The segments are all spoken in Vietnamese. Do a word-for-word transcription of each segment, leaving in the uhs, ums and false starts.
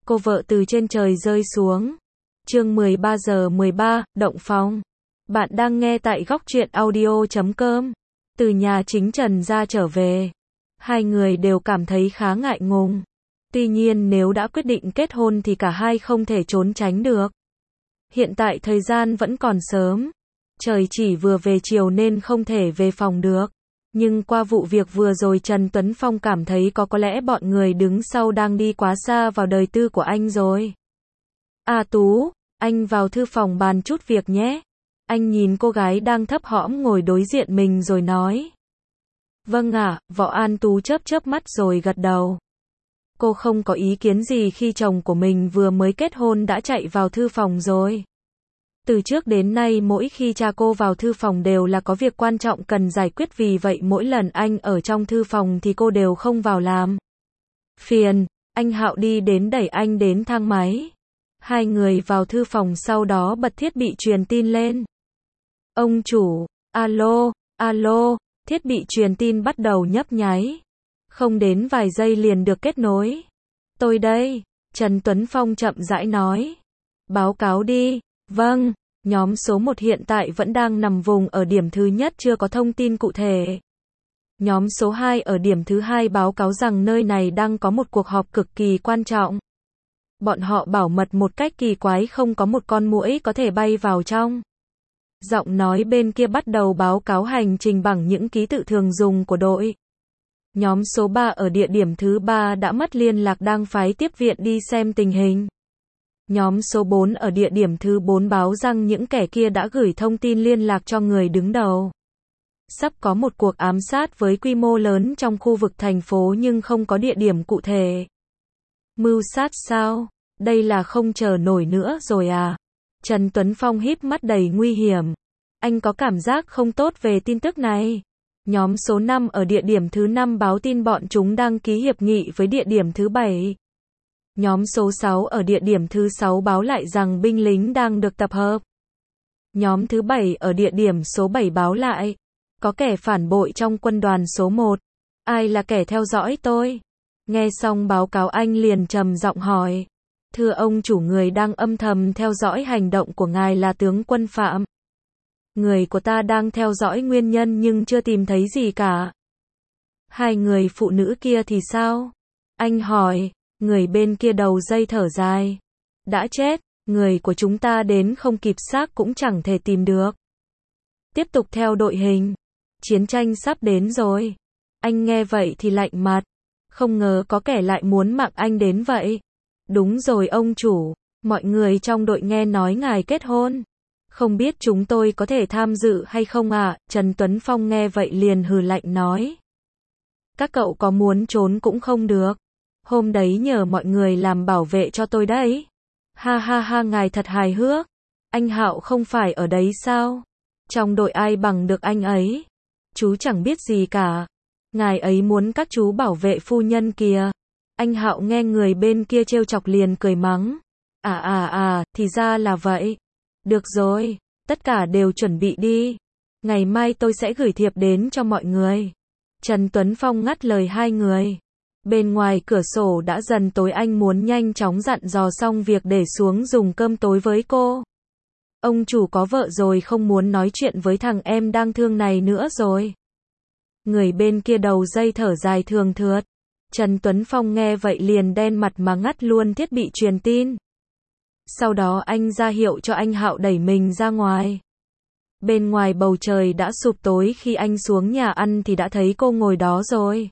cô vợ từ trên trời rơi xuống. Chương mười ba giờ mười ba, Động Phòng. Bạn đang nghe tại góc truyện audio chấm com. Từ nhà chính Trần ra trở về, hai người đều cảm thấy khá ngại ngùng. Tuy nhiên nếu đã quyết định kết hôn thì cả hai không thể trốn tránh được. Hiện tại thời gian vẫn còn sớm, trời chỉ vừa về chiều nên không thể về phòng được. Nhưng qua vụ việc vừa rồi Trần Tuấn Phong cảm thấy có có lẽ bọn người đứng sau đang đi quá xa vào đời tư của anh rồi. À Tú, anh vào thư phòng bàn chút việc nhé. Anh nhìn cô gái đang thấp hõm ngồi đối diện mình rồi nói. Vâng ạ, Võ An Tú chớp chớp mắt rồi gật đầu. Cô không có ý kiến gì khi chồng của mình vừa mới kết hôn đã chạy vào thư phòng rồi. Từ trước đến nay mỗi khi cha cô vào thư phòng đều là có việc quan trọng cần giải quyết, vì vậy mỗi lần anh ở trong thư phòng thì cô đều không vào làm phiền. Anh Hạo đi đến đẩy anh đến thang máy. Hai người vào thư phòng, sau đó bật thiết bị truyền tin lên. Ông chủ, alo, alo, thiết bị truyền tin bắt đầu nhấp nháy. Không đến vài giây liền được kết nối. Tôi đây, Trần Tuấn Phong chậm rãi nói. Báo cáo đi. Vâng, nhóm số một hiện tại vẫn đang nằm vùng ở điểm thứ nhất, chưa có thông tin cụ thể. Nhóm số hai ở điểm thứ hai báo cáo rằng nơi này đang có một cuộc họp cực kỳ quan trọng. Bọn họ bảo mật một cách kỳ quái, không có một con muỗi có thể bay vào trong. Giọng nói bên kia bắt đầu báo cáo hành trình bằng những ký tự thường dùng của đội. Nhóm số ba ở địa điểm thứ ba đã mất liên lạc, đang phái tiếp viện đi xem tình hình. Nhóm số bốn ở địa điểm thứ bốn báo rằng những kẻ kia đã gửi thông tin liên lạc cho người đứng đầu. Sắp có một cuộc ám sát với quy mô lớn trong khu vực thành phố nhưng không có địa điểm cụ thể. Mưu sát sao? Đây là không chờ nổi nữa rồi à? Trần Tuấn Phong híp mắt đầy nguy hiểm. Anh có cảm giác không tốt về tin tức này. Nhóm số năm ở địa điểm thứ năm báo tin bọn chúng đăng ký hiệp nghị với địa điểm thứ bảy. Nhóm số sáu ở địa điểm thứ sáu báo lại rằng binh lính đang được tập hợp. Nhóm thứ bảy ở địa điểm số bảy báo lại, có kẻ phản bội trong quân đoàn số một. Ai là kẻ theo dõi tôi? Nghe xong báo cáo anh liền trầm giọng hỏi. Thưa ông chủ, người đang âm thầm theo dõi hành động của ngài là tướng quân Phạm. Người của ta đang theo dõi nguyên nhân nhưng chưa tìm thấy gì cả. Hai người phụ nữ kia thì sao? Anh hỏi. Người bên kia đầu dây thở dài. Đã chết, người của chúng ta đến không kịp xác cũng chẳng thể tìm được. Tiếp tục theo đội hình. Chiến tranh sắp đến rồi. Anh nghe vậy thì lạnh mặt. Không ngờ có kẻ lại muốn mạng anh đến vậy. Đúng rồi ông chủ, mọi người trong đội nghe nói ngài kết hôn. Không biết chúng tôi có thể tham dự hay không ạ? À? Trần Tuấn Phong nghe vậy liền hừ lạnh nói. Các cậu có muốn trốn cũng không được. Hôm đấy nhờ mọi người làm bảo vệ cho tôi đấy. Ha ha ha, ngài thật hài hước. Anh Hạo không phải ở đấy sao? Trong đội ai bằng được anh ấy? Chú chẳng biết gì cả. Ngài ấy muốn các chú bảo vệ phu nhân kìa. Anh Hạo nghe người bên kia trêu chọc liền cười mắng. À à à, thì ra là vậy. Được rồi, tất cả đều chuẩn bị đi. Ngày mai tôi sẽ gửi thiệp đến cho mọi người. Trần Tuấn Phong ngắt lời hai người. Bên ngoài cửa sổ đã dần tối, anh muốn nhanh chóng dặn dò xong việc để xuống dùng cơm tối với cô. Ông chủ có vợ rồi, không muốn nói chuyện với thằng em đang thương này nữa rồi. Người bên kia đầu dây thở dài thường thượt. Trần Tuấn Phong nghe vậy liền đen mặt mà ngắt luôn thiết bị truyền tin. Sau đó anh ra hiệu cho anh Hạo đẩy mình ra ngoài. Bên ngoài bầu trời đã sụp tối, khi anh xuống nhà ăn thì đã thấy cô ngồi đó rồi.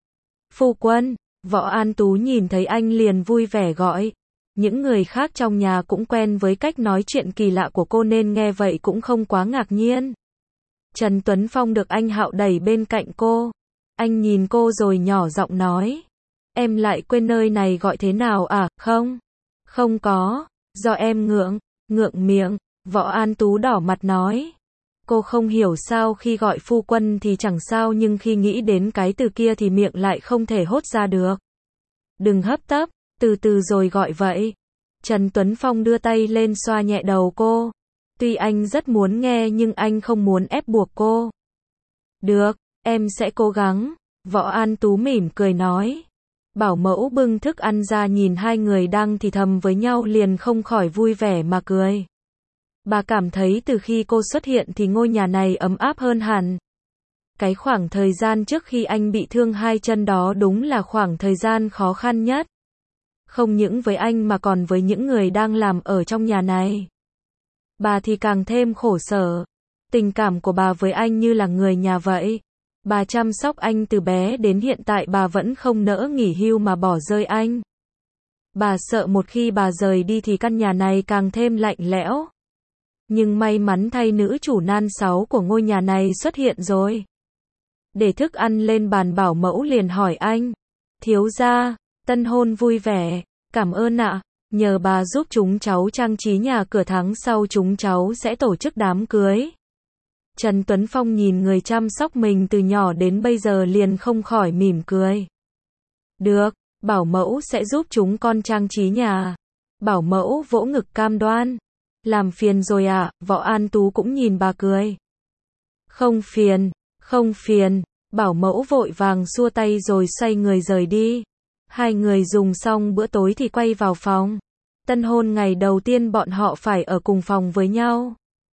Phu quân, Võ An Tú nhìn thấy anh liền vui vẻ gọi. Những người khác trong nhà cũng quen với cách nói chuyện kỳ lạ của cô nên nghe vậy cũng không quá ngạc nhiên. Trần Tuấn Phong được anh Hạo đẩy bên cạnh cô. Anh nhìn cô rồi nhỏ giọng nói. Em lại quên nơi này gọi thế nào à? Không, không có, do em ngượng, ngượng miệng. Võ An Tú đỏ mặt nói. Cô không hiểu sao khi gọi phu quân thì chẳng sao, nhưng khi nghĩ đến cái từ kia thì miệng lại không thể hốt ra được. Đừng hấp tấp, từ từ rồi gọi vậy. Trần Tuấn Phong đưa tay lên xoa nhẹ đầu cô. Tuy anh rất muốn nghe nhưng anh không muốn ép buộc cô. Được, em sẽ cố gắng. Võ An Tú mỉm cười nói. Bảo mẫu bưng thức ăn ra nhìn hai người đang thì thầm với nhau liền không khỏi vui vẻ mà cười. Bà cảm thấy từ khi cô xuất hiện thì ngôi nhà này ấm áp hơn hẳn. Cái khoảng thời gian trước khi anh bị thương hai chân đó đúng là khoảng thời gian khó khăn nhất. Không những với anh mà còn với những người đang làm ở trong nhà này. Bà thì càng thêm khổ sở. Tình cảm của bà với anh như là người nhà vậy. Bà chăm sóc anh từ bé đến hiện tại bà vẫn không nỡ nghỉ hưu mà bỏ rơi anh. Bà sợ một khi bà rời đi thì căn nhà này càng thêm lạnh lẽo. Nhưng may mắn thay nữ chủ nan sáu của ngôi nhà này xuất hiện rồi. Để thức ăn lên bàn bảo mẫu liền hỏi anh. Thiếu gia, tân hôn vui vẻ, cảm ơn ạ, nhờ bà giúp chúng cháu trang trí nhà cửa tháng sau chúng cháu sẽ tổ chức đám cưới. Trần Tuấn Phong nhìn người chăm sóc mình từ nhỏ đến bây giờ liền không khỏi mỉm cười. Được, bảo mẫu sẽ giúp chúng con trang trí nhà. Bảo mẫu vỗ ngực cam đoan. Làm phiền rồi ạ, à, Võ An Tú cũng nhìn bà cười. Không phiền, không phiền, bảo mẫu vội vàng xua tay rồi xoay người rời đi. Hai người dùng xong bữa tối thì quay vào phòng. Tân hôn ngày đầu tiên bọn họ phải ở cùng phòng với nhau.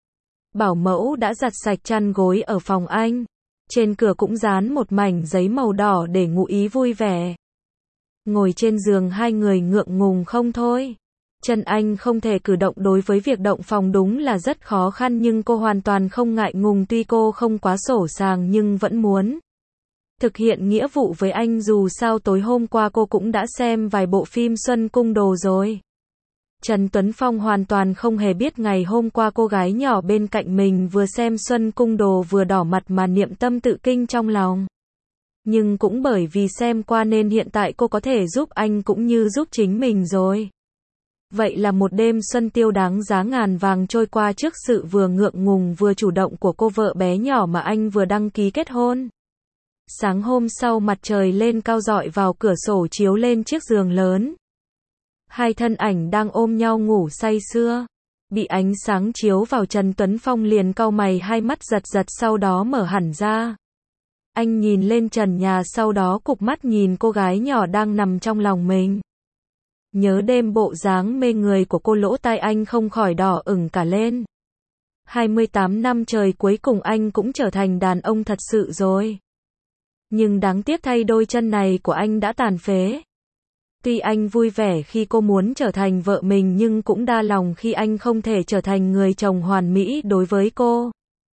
Bảo mẫu đã giặt sạch chăn gối ở phòng anh. Trên cửa cũng dán một mảnh giấy màu đỏ để ngụ ý vui vẻ. Ngồi trên giường hai người ngượng ngùng không thôi. Trần Anh không thể cử động đối với việc động phòng đúng là rất khó khăn nhưng cô hoàn toàn không ngại ngùng tuy cô không quá sổ sàng nhưng vẫn muốn thực hiện nghĩa vụ với anh dù sao tối hôm qua cô cũng đã xem vài bộ phim Xuân Cung Đồ rồi. Trần Tuấn Phong hoàn toàn không hề biết ngày hôm qua cô gái nhỏ bên cạnh mình vừa xem Xuân Cung Đồ vừa đỏ mặt mà niệm tâm tự kinh trong lòng. Nhưng cũng bởi vì xem qua nên hiện tại cô có thể giúp anh cũng như giúp chính mình rồi. Vậy là một đêm xuân tiêu đáng giá ngàn vàng trôi qua trước sự vừa ngượng ngùng vừa chủ động của cô vợ bé nhỏ mà anh vừa đăng ký kết hôn. Sáng hôm sau mặt trời lên cao rọi vào cửa sổ chiếu lên chiếc giường lớn. Hai thân ảnh đang ôm nhau ngủ say sưa. Bị ánh sáng chiếu vào Trần Tuấn Phong liền cau mày hai mắt giật giật sau đó mở hẳn ra. Anh nhìn lên trần nhà sau đó cụp mắt nhìn cô gái nhỏ đang nằm trong lòng mình. Nhớ đêm bộ dáng mê người của cô lỗ tai anh không khỏi đỏ ửng cả lên. hai mươi tám năm trời cuối cùng anh cũng trở thành đàn ông thật sự rồi. Nhưng đáng tiếc thay đôi chân này của anh đã tàn phế. Tuy anh vui vẻ khi cô muốn trở thành vợ mình nhưng cũng đa lòng khi anh không thể trở thành người chồng hoàn mỹ đối với cô.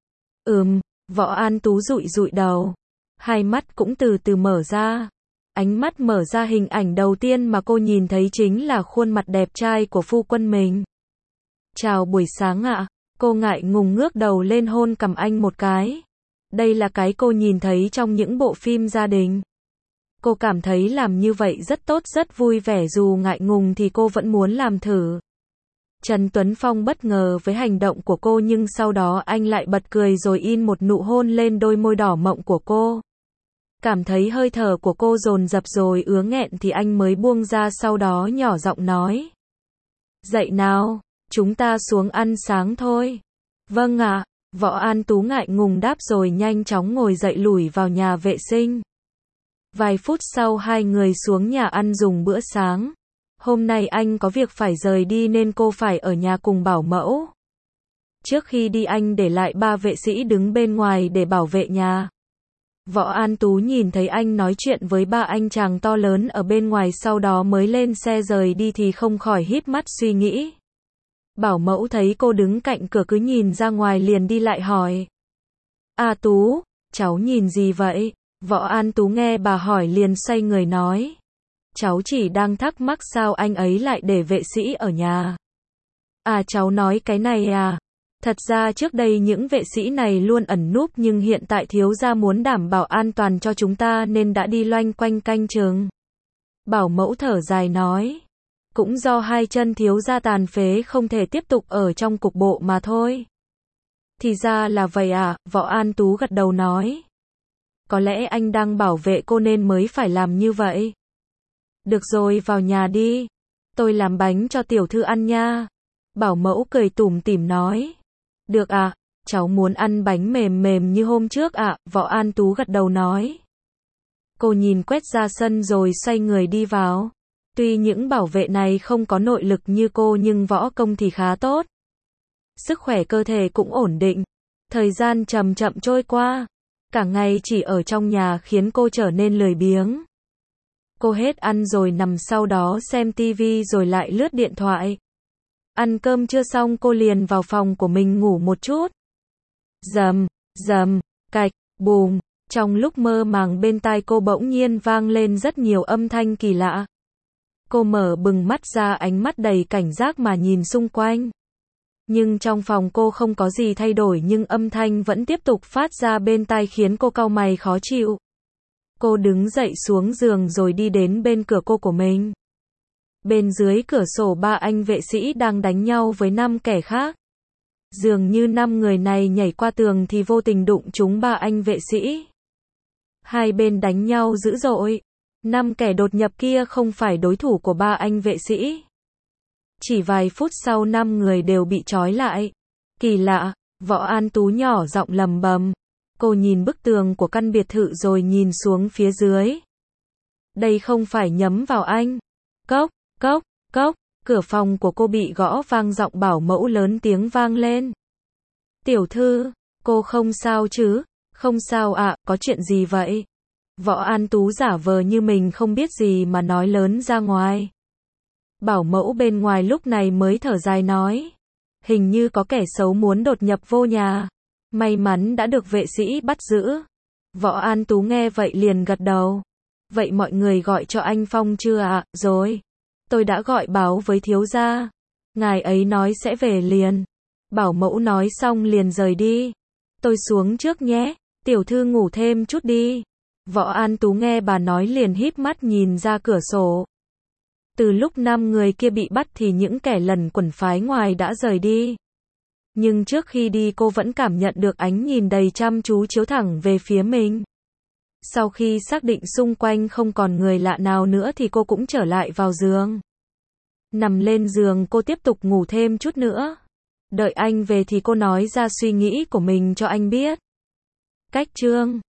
Ừm, Võ An Tú dụi dụi đầu. Hai mắt cũng từ từ mở ra. Ánh mắt mở ra hình ảnh đầu tiên mà cô nhìn thấy chính là khuôn mặt đẹp trai của phu quân mình. Chào buổi sáng ạ. Cô ngại ngùng ngước đầu lên hôn cằm anh một cái. Đây là cái cô nhìn thấy trong những bộ phim gia đình. Cô cảm thấy làm như vậy rất tốt rất vui vẻ dù ngại ngùng thì cô vẫn muốn làm thử. Trần Tuấn Phong bất ngờ với hành động của cô nhưng sau đó anh lại bật cười rồi in một nụ hôn lên đôi môi đỏ mọng của cô. Cảm thấy hơi thở của cô dồn dập rồi ứa nghẹn thì anh mới buông ra sau đó nhỏ giọng nói. Dậy nào, chúng ta xuống ăn sáng thôi. Vâng ạ, Võ An Tú ngại ngùng đáp rồi nhanh chóng ngồi dậy lủi vào nhà vệ sinh. Vài phút sau hai người xuống nhà ăn dùng bữa sáng. Hôm nay anh có việc phải rời đi nên cô phải ở nhà cùng bảo mẫu. Trước khi đi anh để lại ba vệ sĩ đứng bên ngoài để bảo vệ nhà. Võ An Tú nhìn thấy anh nói chuyện với ba anh chàng to lớn ở bên ngoài sau đó mới lên xe rời đi thì không khỏi híp mắt suy nghĩ. Bảo mẫu thấy cô đứng cạnh cửa cứ nhìn ra ngoài liền đi lại hỏi. A Tú, cháu nhìn gì vậy? Võ An Tú nghe bà hỏi liền xoay người nói. Cháu chỉ đang thắc mắc sao anh ấy lại để vệ sĩ ở nhà. À cháu nói cái này à? Thật ra trước đây những vệ sĩ này luôn ẩn núp nhưng hiện tại thiếu gia muốn đảm bảo an toàn cho chúng ta nên đã đi loanh quanh canh chừng. Bảo mẫu thở dài nói. Cũng do hai chân thiếu gia tàn phế không thể tiếp tục ở trong cục bộ mà thôi. Thì ra là vậy à, Võ An Tú gật đầu nói. Có lẽ anh đang bảo vệ cô nên mới phải làm như vậy. Được rồi vào nhà đi. Tôi làm bánh cho tiểu thư ăn nha. Bảo mẫu cười tủm tỉm nói. Được à, cháu muốn ăn bánh mềm mềm như hôm trước ạ, à, Võ An Tú gật đầu nói. Cô nhìn quét ra sân rồi xoay người đi vào. Tuy những bảo vệ này không có nội lực như cô nhưng võ công thì khá tốt. Sức khỏe cơ thể cũng ổn định. Thời gian chậm chậm trôi qua. Cả ngày chỉ ở trong nhà khiến cô trở nên lười biếng. Cô hết ăn rồi nằm sau đó xem tivi rồi lại lướt điện thoại. Ăn cơm chưa xong cô liền vào phòng của mình ngủ một chút. Rầm, rầm, cạch, bùm. Trong lúc mơ màng bên tai cô bỗng nhiên vang lên rất nhiều âm thanh kỳ lạ. Cô mở bừng mắt ra, ánh mắt đầy cảnh giác mà nhìn xung quanh. Nhưng trong phòng cô không có gì thay đổi nhưng âm thanh vẫn tiếp tục phát ra bên tai khiến cô cau mày khó chịu. Cô đứng dậy xuống giường rồi đi đến bên cửa cô của mình. Bên dưới cửa sổ ba anh vệ sĩ đang đánh nhau với năm kẻ khác. Dường như năm người này nhảy qua tường thì vô tình đụng trúng ba anh vệ sĩ. Hai bên đánh nhau dữ dội. Năm kẻ đột nhập kia không phải đối thủ của ba anh vệ sĩ. Chỉ vài phút sau năm người đều bị trói lại. Kỳ lạ, Võ An Tú nhỏ giọng lầm bầm. Cô nhìn bức tường của căn biệt thự rồi nhìn xuống phía dưới. Đây không phải nhắm vào anh. Cốc, cốc, cốc, cửa phòng của cô bị gõ vang, giọng bảo mẫu lớn tiếng vang lên. Tiểu thư, cô không sao chứ? Không sao ạ, à, có chuyện gì vậy? Võ An Tú giả vờ như mình không biết gì mà nói lớn ra ngoài. Bảo mẫu bên ngoài lúc này mới thở dài nói. Hình như có kẻ xấu muốn đột nhập vô nhà. May mắn đã được vệ sĩ bắt giữ. Võ An Tú nghe vậy liền gật đầu. Vậy mọi người gọi cho anh Phong chưa ạ? À? Rồi. Tôi đã gọi báo với thiếu gia. Ngài ấy nói sẽ về liền. Bảo mẫu nói xong liền rời đi. Tôi xuống trước nhé. Tiểu thư ngủ thêm chút đi. Võ An Tú nghe bà nói liền híp mắt nhìn ra cửa sổ. Từ lúc năm người kia bị bắt thì những kẻ lẩn quẩn phái ngoài đã rời đi. Nhưng trước khi đi cô vẫn cảm nhận được ánh nhìn đầy chăm chú chiếu thẳng về phía mình. Sau khi xác định xung quanh không còn người lạ nào nữa thì cô cũng trở lại vào giường. Nằm lên giường cô tiếp tục ngủ thêm chút nữa. Đợi anh về thì cô nói ra suy nghĩ của mình cho anh biết. Cách chương